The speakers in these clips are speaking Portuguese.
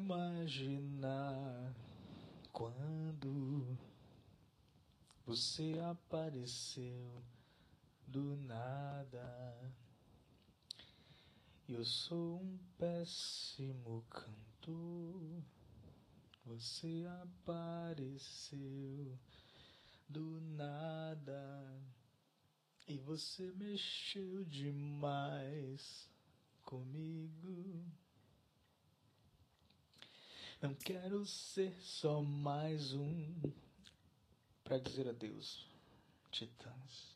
imaginar quando você apareceu do nada. Eu sou um péssimo cantor. Você apareceu do nada e você mexeu demais comigo. Não quero ser só mais um pra dizer adeus, Titãs.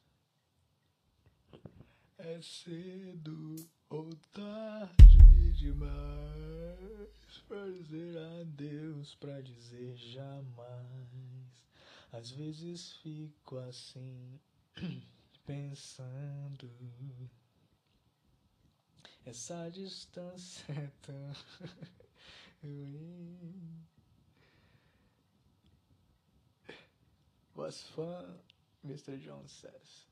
É cedo ou tarde demais pra dizer adeus, pra dizer jamais. Às vezes fico assim, pensando, essa distância é tão ruim. Was fun, Mr. John says.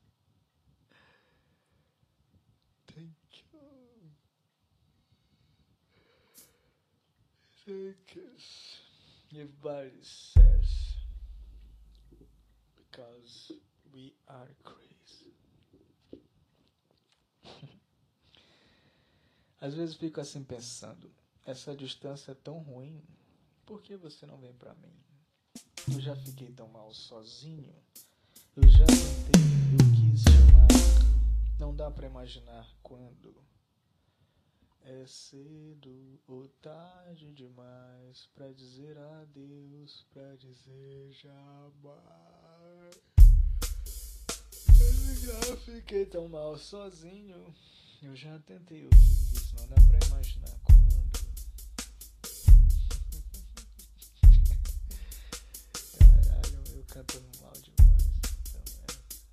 Thank you. Thank you. Everybody says, because we are crazy. Às vezes fico assim pensando, essa distância é tão ruim, por que você não vem pra mim? Eu já fiquei tão mal sozinho, eu já tentei, eu quis chamar, não dá pra imaginar quando. É cedo ou tarde demais pra dizer adeus, pra dizer jamais. Eu já fiquei tão mal sozinho, eu já tentei, eu quis, não dá pra imaginar quando. Caralho, eu cantando mal demais também.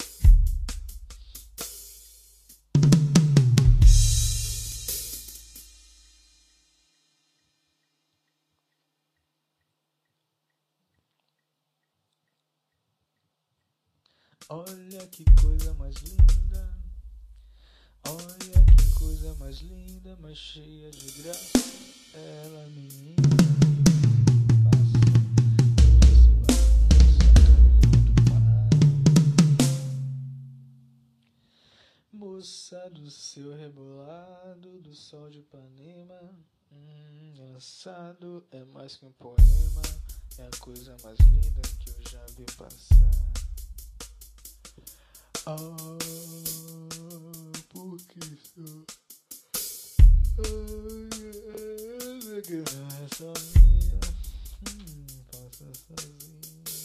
Olha que coisa mais linda, olha que coisa mais linda, mais cheia de graça. Ela, menina, moça do seu rebolado, do sol de Ipanema, lançado é mais que um poema, é a coisa mais linda que eu já vi passar. Oh, porque sou que não é só minha, passa sozinha.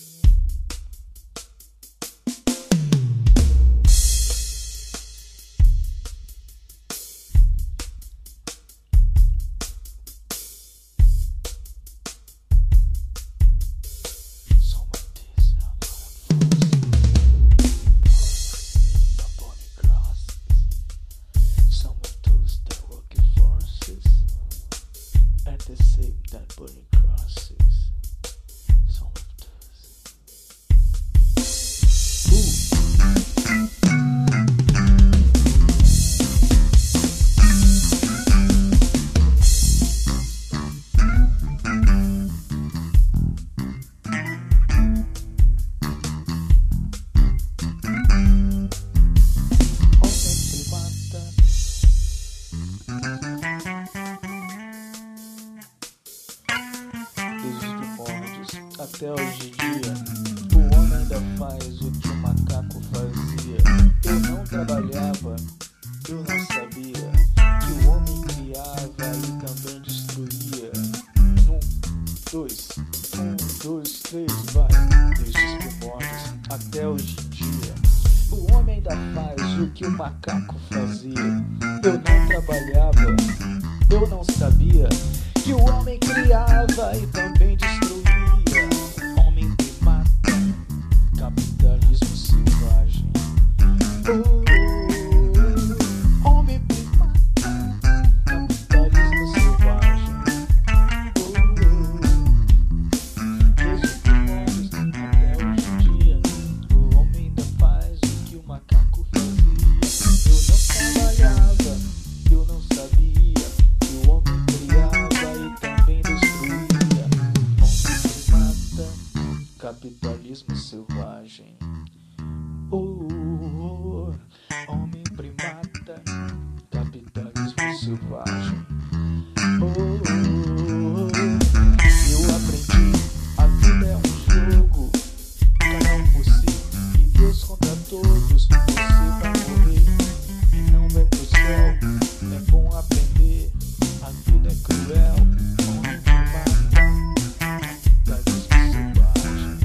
They say that burning crosses, some of those. Até hoje em dia, o homem ainda faz o que o macaco fazia. Eu não trabalhava, eu não sabia que o homem criava e também destruía. 1, 2, 3, vai. Desde os primórdios até hoje em dia, o homem ainda faz o que o macaco fazia. Eu não trabalhava, eu não sabia que o homem criava e também destruía. Homem primata, capitalismo selvagem. Homem primata, capitalismo selvagem. Desde os primórdios até hoje em dia, o homem ainda faz o que o macaco fazia. Eu não trabalhava, eu não sabia que o homem criava e também destruía. capitalismo selvagem. Homem primata, capitalismo selvagem. Eu aprendi, a vida é um jogo, cada um por si e Deus contra todos. Você vai morrer e não vai pro céu. É bom aprender, a vida é cruel. Homem primata, capitalismo selvagem.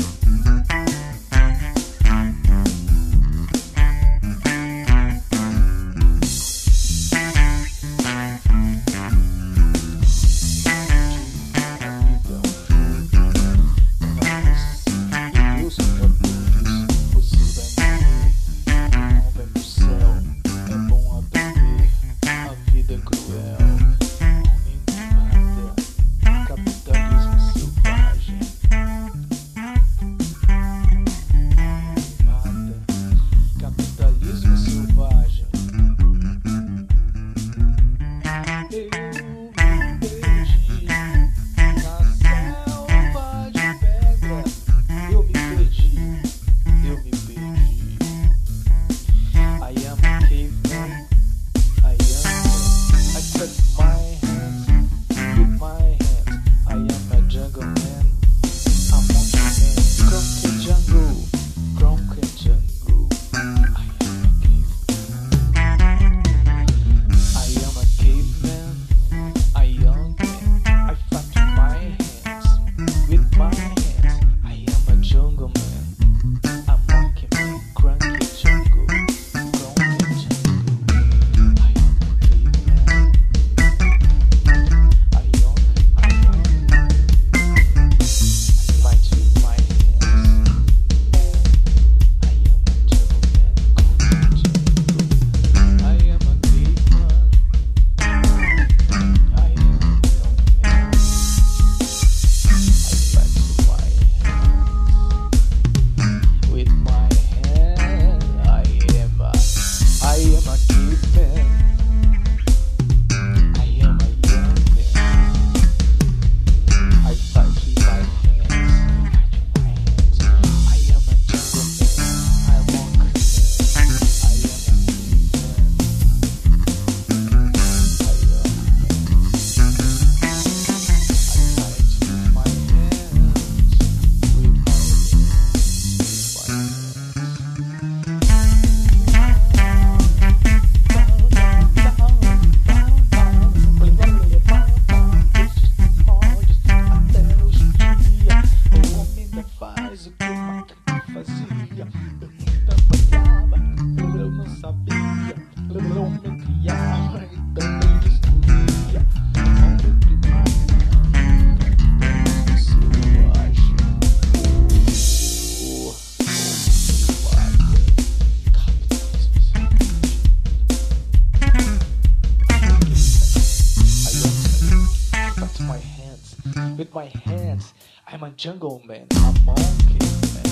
With my hands, I'm a jungle man, a monkey man,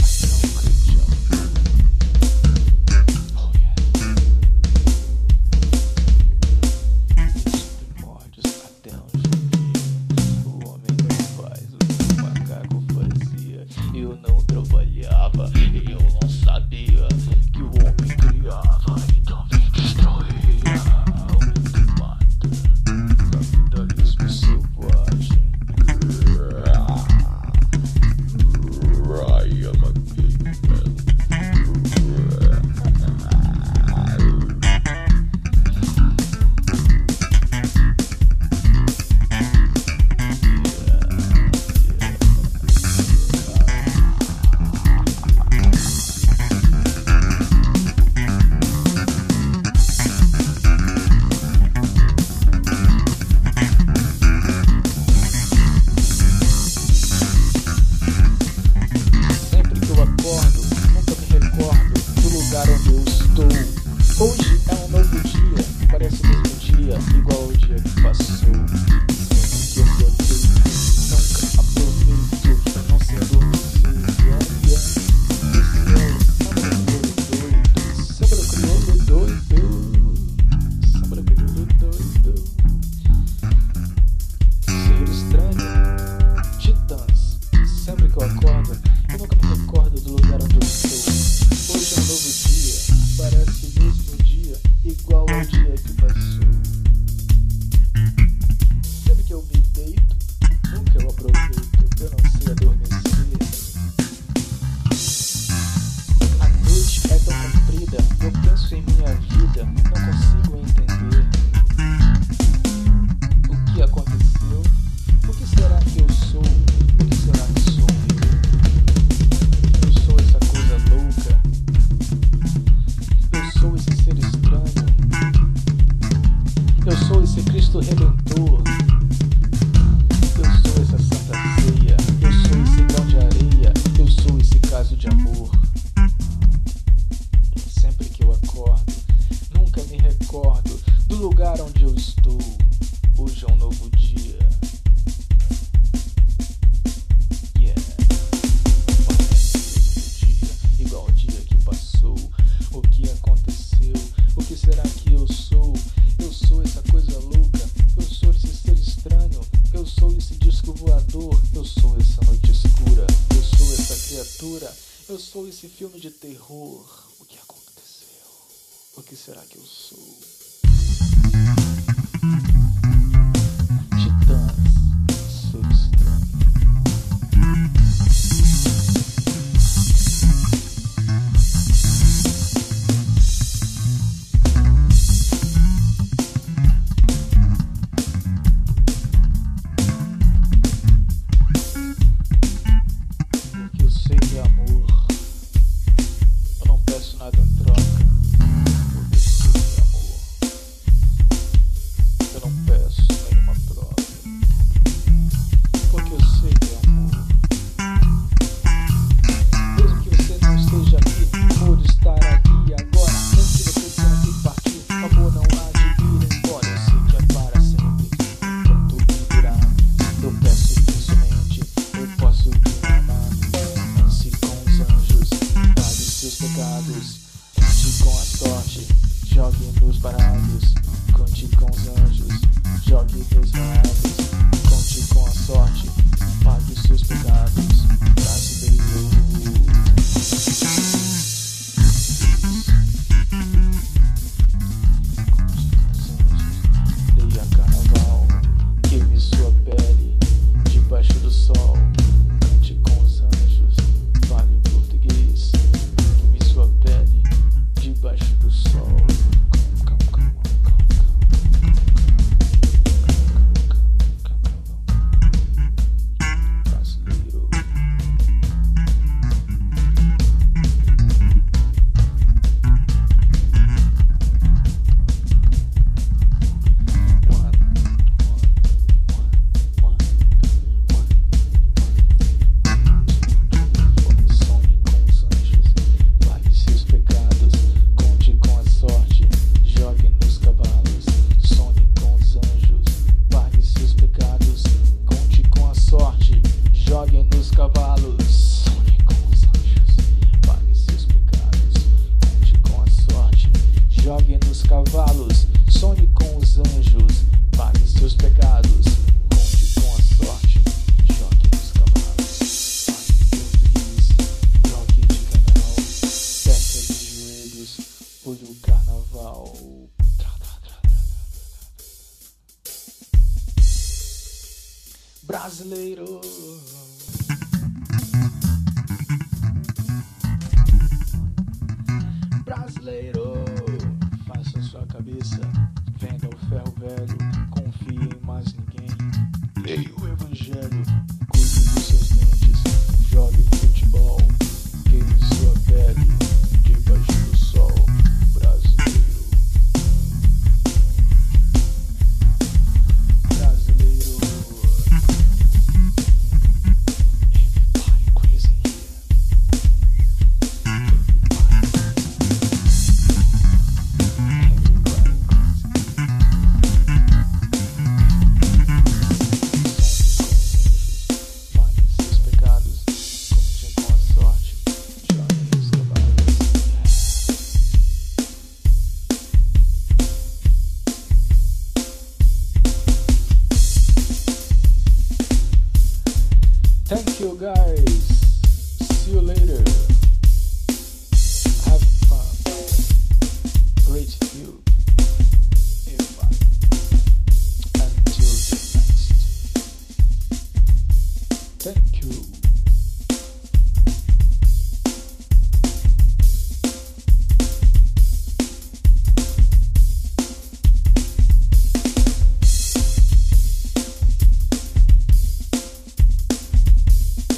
a concrete jungle. Oh yeah. Os primórdios até um dia, o homem não faz o que o macaco fazia. Eu não trabalhava e eu não sabia que o homem criava e também destruía. Homem que mata, capitalismo selvagem. Right. nesse filme de terror, o que aconteceu? O que será que eu sou? Titãs, sou estranho. Porque eu sei que é amor. Eu não peço nada em troca. Porque eu sei que é amor. Eu não peço nenhuma troca. Porque eu sei que é amor. Mesmo que você não esteja aqui, por estar aqui agora, mesmo que você tenha que partir, amor não há de ir embora. Eu sei que é para sempre, enquanto viverá. Eu peço que somente eu posso te amar. Dance com os anjos, pague seus pecados. Conte com a sorte, jogue nos baralhos. Conte com os anjos, jogue nos baralhos. Conte com a sorte, pague seus pecados. Brasileiro. Leia carnaval, queime sua pele debaixo do sol. Cante com os anjos, fale português. Queime sua pele debaixo do sol. Brasileiro. Sonhe com os anjos, pague seus pecados. Conte com a sorte, jogue nos cavalos. Sonhe com os anjos, pague seus pecados. Conte com a sorte, jogue nos cavalos. Sonhe com os anjos, pague seus pecados. Conte com a sorte, jogue nos cavalos. Sonhe com os anjos, pague seus pecados. Conte com a sorte, jogue nos cavalos. Fale português, troque de canal. Fecha de joelhos, pule o carnaval. Brasileiro. Brasileiro. Faça sua cabeça, venda o ferro velho, confie em mais ninguém. Leia o evangelho, cuide dos seus dentes, jogue futebol, queime sua pele debaixo do sol. Brasileiro. Brasileiro. Everybody crazy here. Pague seus pecados, conte com a sorte, jogue nos cavalos. Thank you guys. See you later.